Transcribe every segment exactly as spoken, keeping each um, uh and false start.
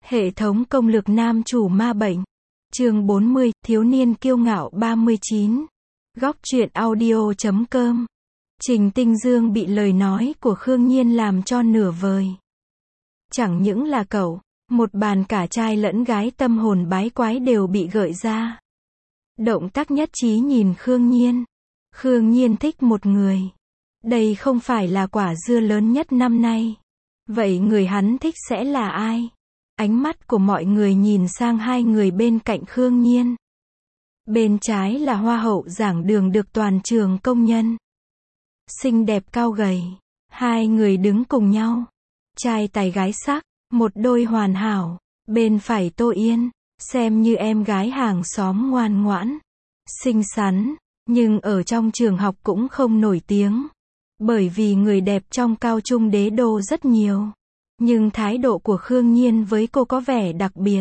Hệ thống công lược nam chủ ma bệnh. Chương bốn mươi, thiếu niên kiêu ngạo ba mươi chín. Góc truyện audio chấm com. Trình Tinh Dương bị lời nói của Khương Nhiên làm cho nửa vời. Chẳng những là cậu, một bàn cả trai lẫn gái tâm hồn bái quái đều bị gợi ra. Động tác nhất trí nhìn Khương Nhiên. Khương Nhiên thích một người. Đây không phải là quả dưa lớn nhất năm nay. Vậy người hắn thích sẽ là ai? Ánh mắt của mọi người nhìn sang hai người bên cạnh Khương Nhiên. Bên trái là hoa hậu giảng đường được toàn trường công nhận. Xinh đẹp cao gầy. Hai người đứng cùng nhau. Trai tài gái sắc, một đôi hoàn hảo. Bên phải Tô Yên, xem như em gái hàng xóm ngoan ngoãn, xinh xắn, nhưng ở trong trường học cũng không nổi tiếng. Bởi vì người đẹp trong cao trung đế đô rất nhiều. Nhưng thái độ của Khương Nhiên với cô có vẻ đặc biệt.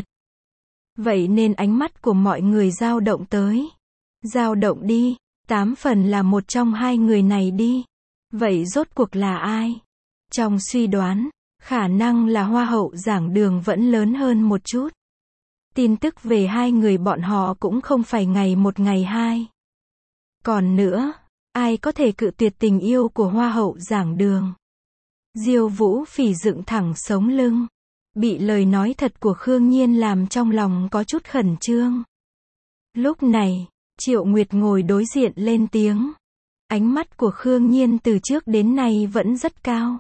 Vậy nên ánh mắt của mọi người dao động tới. Dao động đi, tám phần là một trong hai người này đi. Vậy rốt cuộc là ai? Trong suy đoán, khả năng là hoa hậu giảng đường vẫn lớn hơn một chút. Tin tức về hai người bọn họ cũng không phải ngày một ngày hai. Còn nữa, ai có thể cự tuyệt tình yêu của hoa hậu giảng đường? Diêu Vũ Phỉ dựng thẳng sống lưng. Bị lời nói thật của Khương Nhiên làm trong lòng có chút khẩn trương. Lúc này, Triệu Nguyệt ngồi đối diện lên tiếng. Ánh mắt của Khương Nhiên từ trước đến nay vẫn rất cao.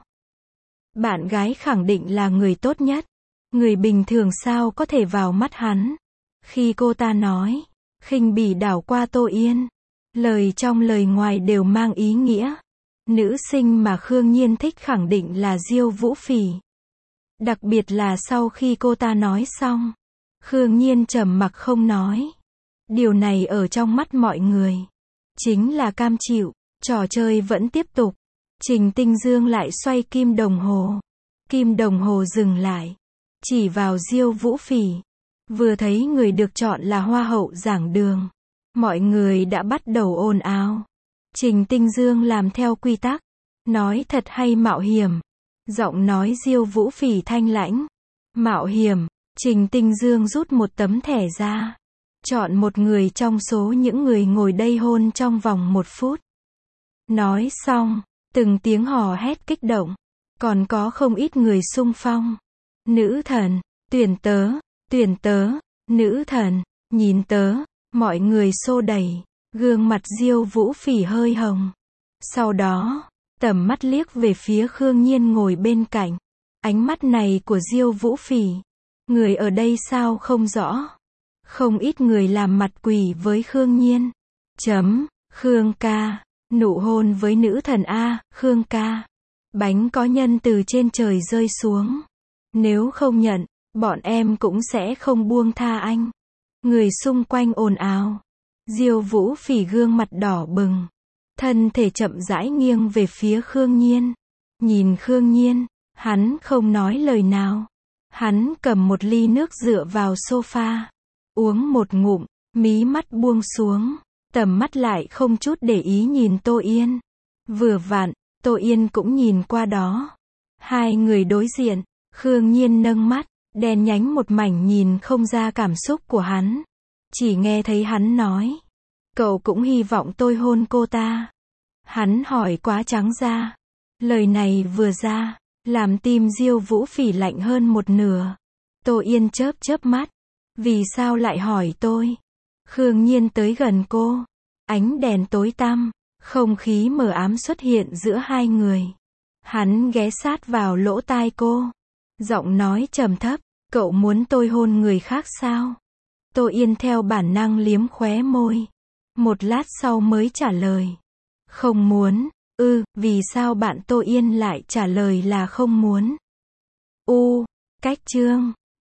Bạn gái khẳng định là người tốt nhất. Người bình thường sao có thể vào mắt hắn. Khi cô ta nói, khinh bỉ đảo qua Tô Yên. Lời trong lời ngoài đều mang ý nghĩa. Nữ sinh mà Khương Nhiên thích khẳng định là Diêu Vũ Phỉ. Đặc biệt là sau khi cô ta nói xong, Khương Nhiên trầm mặc không nói. Điều này ở trong mắt mọi người chính là cam chịu. Trò chơi vẫn tiếp tục. Trình Tinh Dương lại xoay kim đồng hồ. Kim đồng hồ dừng lại, chỉ vào Diêu Vũ Phỉ. Vừa thấy người được chọn là hoa hậu giảng đường, mọi người đã bắt đầu ồn ào. Trình Tinh Dương làm theo quy tắc, nói thật hay mạo hiểm? Giọng nói Diêu Vũ Phỉ thanh lãnh. Mạo hiểm. Trình Tinh Dương rút một tấm thẻ ra, chọn một người trong số những người ngồi đây hôn trong vòng một phút. Nói xong, từng tiếng hò hét kích động, còn có không ít người xung phong. Nữ thần, tuyển tớ, tuyển tớ, nữ thần, nhìn tớ, mọi người xô đẩy. Gương mặt Diêu Vũ Phỉ hơi hồng. Sau đó, tầm mắt liếc về phía Khương Nhiên ngồi bên cạnh. Ánh mắt này của Diêu Vũ Phỉ, người ở đây sao không rõ. Không ít người làm mặt quỷ với Khương Nhiên. Chấm, Khương ca, nụ hôn với nữ thần A, Khương ca. Bánh có nhân từ trên trời rơi xuống. Nếu không nhận, bọn em cũng sẽ không buông tha anh. Người xung quanh ồn ào. Diêu Vũ Phỉ gương mặt đỏ bừng, thân thể chậm rãi nghiêng về phía Khương Nhiên. Nhìn Khương Nhiên, hắn không nói lời nào. Hắn cầm một ly nước dựa vào sofa, uống một ngụm, mí mắt buông xuống, tầm mắt lại không chút để ý nhìn Tô Yên. Vừa vặn, Tô Yên cũng nhìn qua đó. Hai người đối diện, Khương Nhiên nâng mắt, đen nhánh một mảnh nhìn không ra cảm xúc của hắn. Chỉ nghe thấy hắn nói, cậu cũng hy vọng tôi hôn cô ta. Hắn hỏi quá trắng ra. Lời này vừa ra, làm tim Diêu Vũ Phỉ lạnh hơn một nửa. Tô Yên chớp chớp mắt. Vì sao lại hỏi tôi? Khương Nhiên tới gần cô. Ánh đèn tối tăm, không khí mờ ám xuất hiện giữa hai người. Hắn ghé sát vào lỗ tai cô. Giọng nói trầm thấp, cậu muốn tôi hôn người khác sao? Tô Yên theo bản năng liếm khóe môi. Một lát sau mới trả lời. Không muốn. Ư, ừ, vì sao bạn Tô Yên lại trả lời là không muốn? U, cách chương.